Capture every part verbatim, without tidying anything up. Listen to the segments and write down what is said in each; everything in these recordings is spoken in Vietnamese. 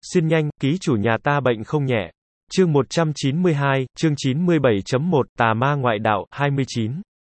Xin nhanh, ký chủ nhà ta bệnh không nhẹ. Chương một trăm chín mươi hai, chương chín mươi bảy chấm một, Tà ma ngoại đạo, hai mươi chín.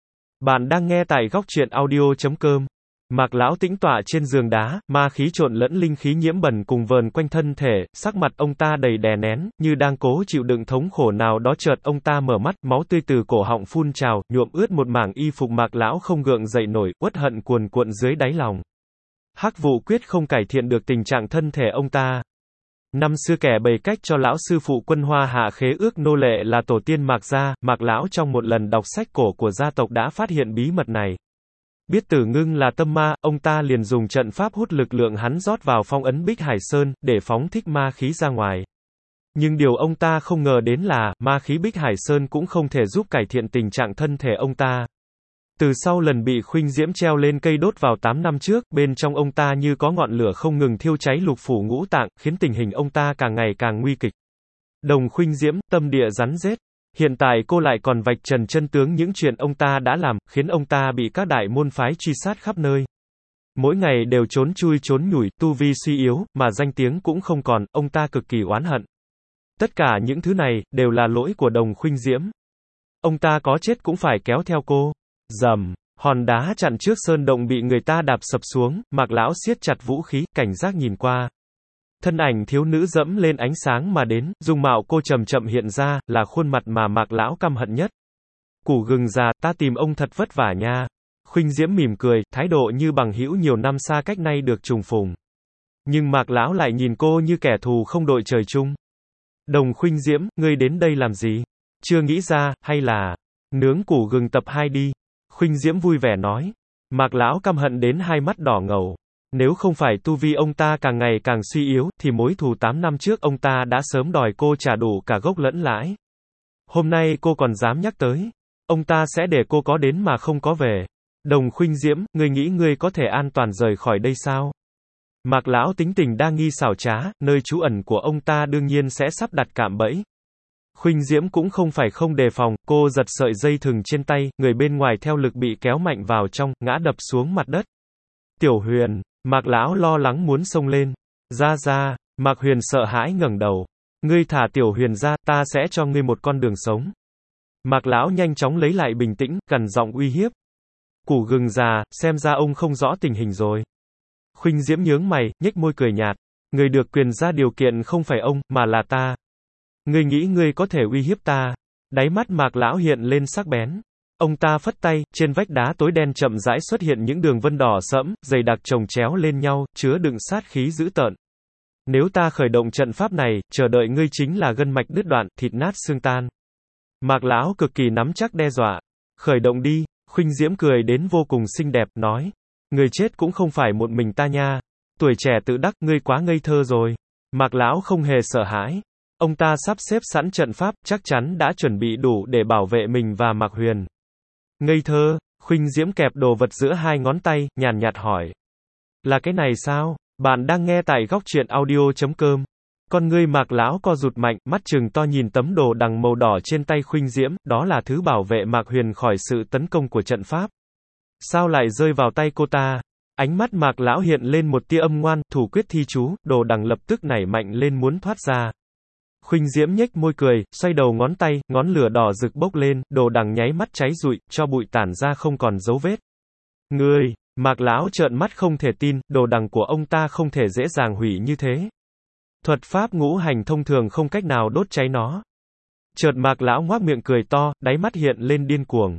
Bạn đang nghe tại góc truyện audio chấm com. Mạc lão tĩnh tọa trên giường đá, ma khí trộn lẫn linh khí nhiễm bẩn cùng vờn quanh thân thể, sắc mặt ông ta đầy đè nén, như đang cố chịu đựng thống khổ nào đó. Chợt ông ta mở mắt, máu tươi từ cổ họng phun trào, nhuộm ướt một mảng y phục. Mạc lão không gượng dậy nổi, uất hận cuồn cuộn dưới đáy lòng. Hắc vụ quyết không cải thiện được tình trạng thân thể ông ta. Năm xưa kẻ bày cách cho lão sư phụ Quân Hoa hạ khế ước nô lệ là tổ tiên Mạc gia. Mạc lão trong một lần đọc sách cổ của gia tộc đã phát hiện bí mật này. Biết Tử Ngưng là tâm ma, ông ta liền dùng trận pháp hút lực lượng hắn rót vào phong ấn Bích Hải Sơn, để phóng thích ma khí ra ngoài. Nhưng điều ông ta không ngờ đến là, ma khí Bích Hải Sơn cũng không thể giúp cải thiện tình trạng thân thể ông ta. Từ sau lần bị Khuynh Diễm treo lên cây đốt vào tám năm trước, bên trong ông ta như có ngọn lửa không ngừng thiêu cháy lục phủ ngũ tạng, khiến tình hình ông ta càng ngày càng nguy kịch. Đồng Khuynh Diễm, tâm địa rắn rết. Hiện tại cô lại còn vạch trần chân tướng những chuyện ông ta đã làm, khiến ông ta bị các đại môn phái truy sát khắp nơi. Mỗi ngày đều trốn chui trốn nhủi, tu vi suy yếu, mà danh tiếng cũng không còn, ông ta cực kỳ oán hận. Tất cả những thứ này, đều là lỗi của Đồng Khuynh Diễm. Ông ta có chết cũng phải kéo theo cô. Rầm, hòn đá chặn trước sơn động bị người ta đạp sập xuống, Mạc lão siết chặt vũ khí, cảnh giác nhìn qua. Thân ảnh thiếu nữ dẫm lên ánh sáng mà đến, dung mạo cô chậm chậm hiện ra, là khuôn mặt mà Mạc lão căm hận nhất. Củ gừng già, ta tìm ông thật vất vả nha. Khuynh Diễm mỉm cười, thái độ như bằng hữu nhiều năm xa cách nay được trùng phùng. Nhưng Mạc lão lại nhìn cô như kẻ thù không đội trời chung. Đồng Khuynh Diễm, ngươi đến đây làm gì? Chưa nghĩ ra, hay là nướng củ gừng tập hai đi? Khuynh Diễm vui vẻ nói. Mạc lão căm hận đến hai mắt đỏ ngầu. Nếu không phải tu vi ông ta càng ngày càng suy yếu, thì mối thù tám năm trước ông ta đã sớm đòi cô trả đủ cả gốc lẫn lãi. Hôm nay cô còn dám nhắc tới. Ông ta sẽ để cô có đến mà không có về. Đồng Khuynh Diễm, ngươi nghĩ ngươi có thể an toàn rời khỏi đây sao? Mạc lão tính tình đa nghi xảo trá, nơi trú ẩn của ông ta đương nhiên sẽ sắp đặt cạm bẫy. Khuynh Diễm cũng không phải không đề phòng, cô giật sợi dây thừng trên tay, người bên ngoài theo lực bị kéo mạnh vào trong, ngã đập xuống mặt đất. Tiểu Huyền, Mạc lão lo lắng muốn xông lên. Ra ra, Mạc Huyền sợ hãi ngẩng đầu. Ngươi thả Tiểu Huyền ra, ta sẽ cho ngươi một con đường sống. Mạc lão nhanh chóng lấy lại bình tĩnh, gằn giọng uy hiếp. Củ gừng già, xem ra ông không rõ tình hình rồi. Khuynh Diễm nhướng mày, nhếch môi cười nhạt. Người được quyền ra điều kiện không phải ông, mà là ta. Ngươi nghĩ ngươi có thể uy hiếp ta? Đáy mắt Mạc lão hiện lên sắc bén. Ông ta phất tay, trên vách đá tối đen chậm rãi xuất hiện những đường vân đỏ sẫm, dày đặc chồng chéo lên nhau, chứa đựng sát khí dữ tợn. Nếu ta khởi động trận pháp này, chờ đợi ngươi chính là gân mạch đứt đoạn, thịt nát xương tan. Mạc lão cực kỳ nắm chắc đe dọa. Khởi động đi. Khuynh Diễm cười đến vô cùng xinh đẹp, nói. Người chết cũng không phải một mình ta nha. Tuổi trẻ tự đắc, ngươi quá ngây thơ rồi. Mạc lão không hề sợ hãi. Ông ta sắp xếp sẵn trận pháp, chắc chắn đã chuẩn bị đủ để bảo vệ mình và Mạc Huyền. Ngây thơ, Khuynh Diễm kẹp đồ vật giữa hai ngón tay, nhàn nhạt hỏi. Là cái này sao? Bạn đang nghe tại góc truyện audio chấm com. Con ngươi Mạc lão co rụt mạnh, mắt trừng to nhìn tấm đồ đằng màu đỏ trên tay Khuynh Diễm, đó là thứ bảo vệ Mạc Huyền khỏi sự tấn công của trận pháp. Sao lại rơi vào tay cô ta? Ánh mắt Mạc lão hiện lên một tia âm ngoan, thủ quyết thi chú, đồ đằng lập tức nảy mạnh lên muốn thoát ra. Khuynh Diễm nhếch môi cười, xoay đầu ngón tay, ngón lửa đỏ rực bốc lên, đồ đằng nháy mắt cháy rụi, cho bụi tản ra không còn dấu vết. Ngươi, Mạc lão trợn mắt không thể tin, đồ đằng của ông ta không thể dễ dàng hủy như thế. Thuật pháp ngũ hành thông thường không cách nào đốt cháy nó. Chợt Mạc lão ngoác miệng cười to, đáy mắt hiện lên điên cuồng.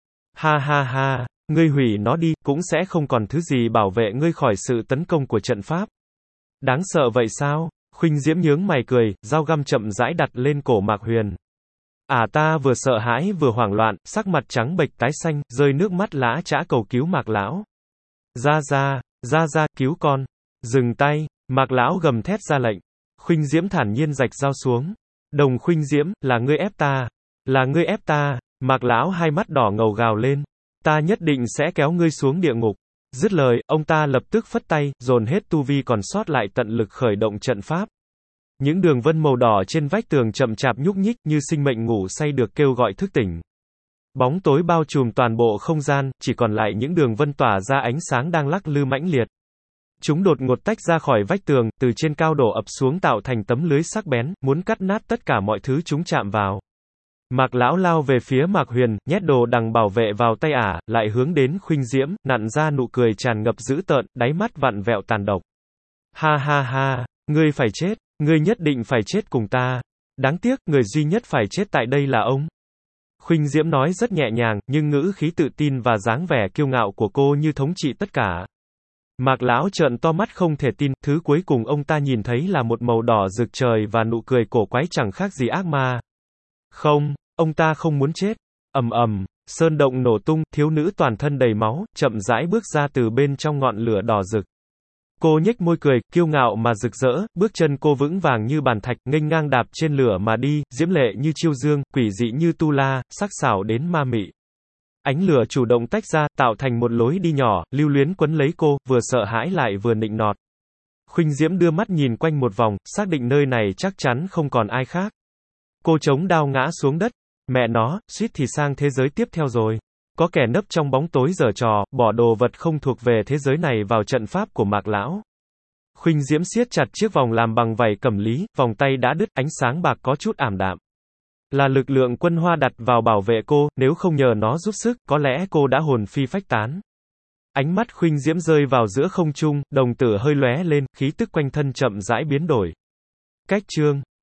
Ha ha ha, ngươi hủy nó đi, cũng sẽ không còn thứ gì bảo vệ ngươi khỏi sự tấn công của trận pháp. Đáng sợ vậy sao? Khuynh Diễm nhướng mày cười, dao găm chậm rãi đặt lên cổ Mạc Huyền. À ta vừa sợ hãi vừa hoảng loạn, sắc mặt trắng bệch tái xanh, rơi nước mắt lã chã cầu cứu Mạc lão. Ra ra, ra ra, cứu con. Dừng tay, Mạc lão gầm thét ra lệnh. Khuynh Diễm thản nhiên rạch dao xuống. Đồng Khuynh Diễm, là ngươi ép ta. Là ngươi ép ta. Mạc lão hai mắt đỏ ngầu gào lên. Ta nhất định sẽ kéo ngươi xuống địa ngục. Dứt lời, ông ta lập tức phất tay, dồn hết tu vi còn sót lại tận lực khởi động trận pháp. Những đường vân màu đỏ trên vách tường chậm chạp nhúc nhích như sinh mệnh ngủ say được kêu gọi thức tỉnh. Bóng tối bao trùm toàn bộ không gian, chỉ còn lại những đường vân tỏa ra ánh sáng đang lắc lư mãnh liệt. Chúng đột ngột tách ra khỏi vách tường, từ trên cao đổ ập xuống tạo thành tấm lưới sắc bén, muốn cắt nát tất cả mọi thứ chúng chạm vào. Mạc lão lao về phía Mạc Huyền, nhét đồ đằng bảo vệ vào tay ả, lại hướng đến Khuynh Diễm, nặn ra nụ cười tràn ngập dữ tợn, đáy mắt vặn vẹo tàn độc. Ha ha ha, ngươi phải chết, ngươi nhất định phải chết cùng ta. Đáng tiếc, người duy nhất phải chết tại đây là ông. Khuynh Diễm nói rất nhẹ nhàng, nhưng ngữ khí tự tin và dáng vẻ kiêu ngạo của cô như thống trị tất cả. Mạc lão trợn to mắt không thể tin, thứ cuối cùng ông ta nhìn thấy là một màu đỏ rực trời và nụ cười cổ quái chẳng khác gì ác ma. Không, ông ta không muốn chết. Ầm ầm, sơn động nổ tung, thiếu nữ toàn thân đầy máu, chậm rãi bước ra từ bên trong ngọn lửa đỏ rực. Cô nhếch môi cười, kiêu ngạo mà rực rỡ, bước chân cô vững vàng như bàn thạch, nghênh ngang đạp trên lửa mà đi, diễm lệ như chiêu dương, quỷ dị như tu la, sắc sảo đến ma mị. Ánh lửa chủ động tách ra, tạo thành một lối đi nhỏ, lưu luyến quấn lấy cô, vừa sợ hãi lại vừa nịnh nọt. Khuynh Diễm đưa mắt nhìn quanh một vòng, xác định nơi này chắc chắn không còn ai khác. Cô chống đao ngã xuống đất. Mẹ nó, suýt thì sang thế giới tiếp theo rồi. Có kẻ nấp trong bóng tối giở trò, bỏ đồ vật không thuộc về thế giới này vào trận pháp của Mạc lão. Khuynh Diễm siết chặt chiếc vòng làm bằng vảy cẩm lý, vòng tay đã đứt, ánh sáng bạc có chút ảm đạm. Là lực lượng quân hoa đặt vào bảo vệ cô, nếu không nhờ nó giúp sức, có lẽ cô đã hồn phi phách tán. Ánh mắt Khuynh Diễm rơi vào giữa không trung, đồng tử hơi lóe lên, khí tức quanh thân chậm rãi biến đổi. Cách chương